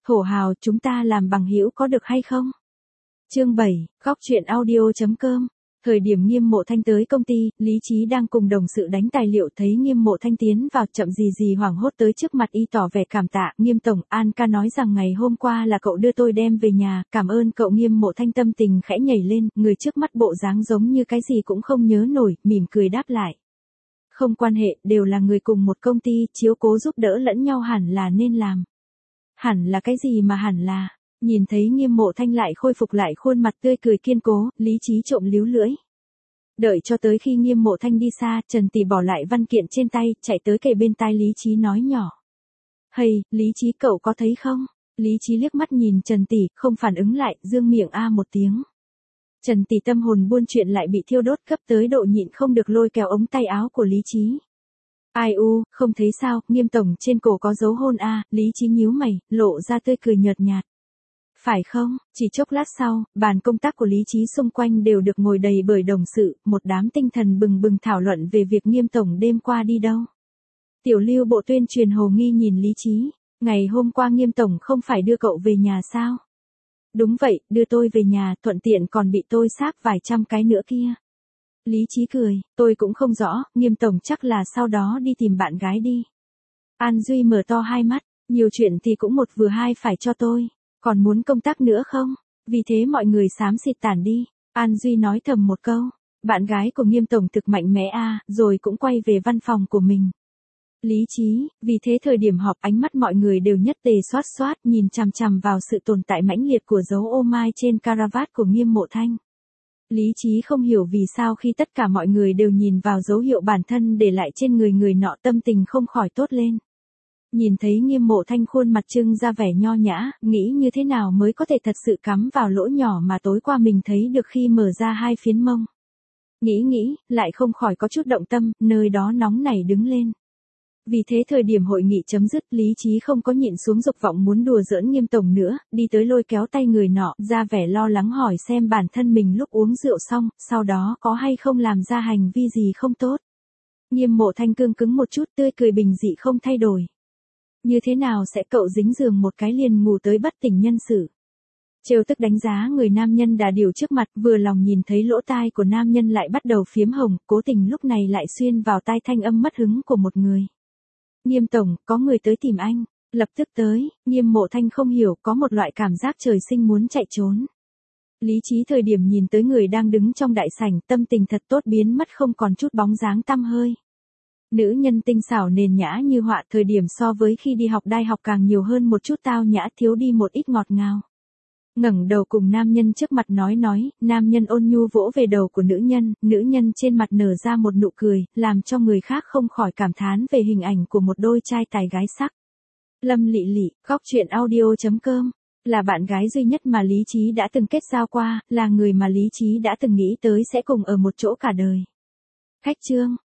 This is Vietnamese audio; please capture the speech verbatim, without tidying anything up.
Thổ hào, chúng ta làm bằng hữu có được hay không? Chương bảy, góc truyện audio.com. Thời điểm Nghiêm Mộ Thanh tới công ty, Lý Chí đang cùng đồng sự đánh tài liệu, thấy Nghiêm Mộ Thanh tiến vào, chậm gì gì hoảng hốt tới trước mặt y tỏ vẻ cảm tạ. Nghiêm tổng, An ca nói rằng ngày hôm qua là cậu đưa tôi đem về nhà, cảm ơn cậu. Nghiêm Mộ Thanh tâm tình khẽ nhảy lên, người trước mắt bộ dáng giống như cái gì cũng không nhớ nổi, mỉm cười đáp lại. Không quan hệ, đều là người cùng một công ty, chiếu cố giúp đỡ lẫn nhau hẳn là nên làm. Hẳn là cái gì mà hẳn là. Nhìn thấy Nghiêm Mộ Thanh lại khôi phục lại khuôn mặt tươi cười kiên cố, Lý Chí trộm líu lưỡi. Đợi cho tới khi Nghiêm Mộ Thanh đi xa, Trần Tỷ bỏ lại văn kiện trên tay, chạy tới kề bên tai Lý Chí nói nhỏ. Hây, Lý Chí cậu có thấy không? Lý Chí liếc mắt nhìn Trần Tỷ, không phản ứng lại, dương miệng a một tiếng. Trần Tỷ tâm hồn buôn chuyện lại bị thiêu đốt, cấp tới độ nhịn không được lôi kéo ống tay áo của Lý Chí. Ai u, không thấy sao, Nghiêm tổng trên cổ có dấu hôn a. Lý Chí nhíu mày, lộ ra tươi cười nhợt nhạt. Phải không? Chỉ chốc lát sau, bàn công tác của Lý Chí xung quanh đều được ngồi đầy bởi đồng sự, một đám tinh thần bừng bừng thảo luận về việc Nghiêm tổng đêm qua đi đâu. Tiểu Lưu bộ tuyên truyền hồ nghi nhìn Lý Chí, ngày hôm qua Nghiêm tổng không phải đưa cậu về nhà sao? Đúng vậy, đưa tôi về nhà, thuận tiện còn bị tôi xác vài trăm cái nữa kia. Lý Chí cười, tôi cũng không rõ, Nghiêm tổng chắc là sau đó đi tìm bạn gái đi. An Duy mở to hai mắt, nhiều chuyện thì cũng một vừa hai phải cho tôi. Còn muốn công tác nữa không? Vì thế mọi người xám xịt tản đi. An Duy nói thầm một câu. Bạn gái của Nghiêm tổng thực mạnh mẽ a, rồi cũng quay về văn phòng của mình. Lý Chí, vì thế thời điểm họp ánh mắt mọi người đều nhất tề xoát xoát nhìn chằm chằm vào sự tồn tại mãnh liệt của dấu ô mai trên caravat của Nghiêm Mộ Thanh. Lý Chí không hiểu vì sao khi tất cả mọi người đều nhìn vào dấu hiệu bản thân để lại trên người người nọ, tâm tình không khỏi tốt lên. Nhìn thấy Nghiêm Mộ Thanh khuôn mặt trưng ra vẻ nho nhã, nghĩ như thế nào mới có thể thật sự cắm vào lỗ nhỏ mà tối qua mình thấy được khi mở ra hai phiến mông. Nghĩ nghĩ, lại không khỏi có chút động tâm, nơi đó nóng nảy đứng lên. Vì thế thời điểm hội nghị chấm dứt, Lý Chí không có nhịn xuống dục vọng muốn đùa giỡn Nghiêm tổng nữa, đi tới lôi kéo tay người nọ, ra vẻ lo lắng hỏi xem bản thân mình lúc uống rượu xong, sau đó có hay không làm ra hành vi gì không tốt. Nghiêm Mộ Thanh cương cứng một chút, tươi cười bình dị không thay đổi. Như thế nào sẽ cậu dính giường một cái liền ngủ tới bất tỉnh nhân sự. Trêu tức đánh giá người nam nhân đà điểu trước mặt, vừa lòng nhìn thấy lỗ tai của nam nhân lại bắt đầu phiếm hồng, cố tình lúc này lại xuyên vào tai thanh âm mất hứng của một người. Nghiêm tổng, có người tới tìm anh, lập tức tới. Nghiêm Mộ Thanh không hiểu, có một loại cảm giác trời sinh muốn chạy trốn. Lý Chí thời điểm nhìn tới người đang đứng trong đại sảnh, tâm tình thật tốt biến mất không còn chút bóng dáng tăm hơi. Nữ nhân tinh xảo nền nhã như họa, thời điểm so với khi đi học đại học càng nhiều hơn một chút tao nhã, thiếu đi một ít ngọt ngào. Ngẩng đầu cùng nam nhân trước mặt nói nói, nam nhân ôn nhu vỗ về đầu của nữ nhân, nữ nhân trên mặt nở ra một nụ cười, làm cho người khác không khỏi cảm thán về hình ảnh của một đôi trai tài gái sắc. Lâm Lị Lị, góc truyện audio.com, là bạn gái duy nhất mà Lý Chí đã từng kết giao qua, là người mà Lý Chí đã từng nghĩ tới sẽ cùng ở một chỗ cả đời. Khách chương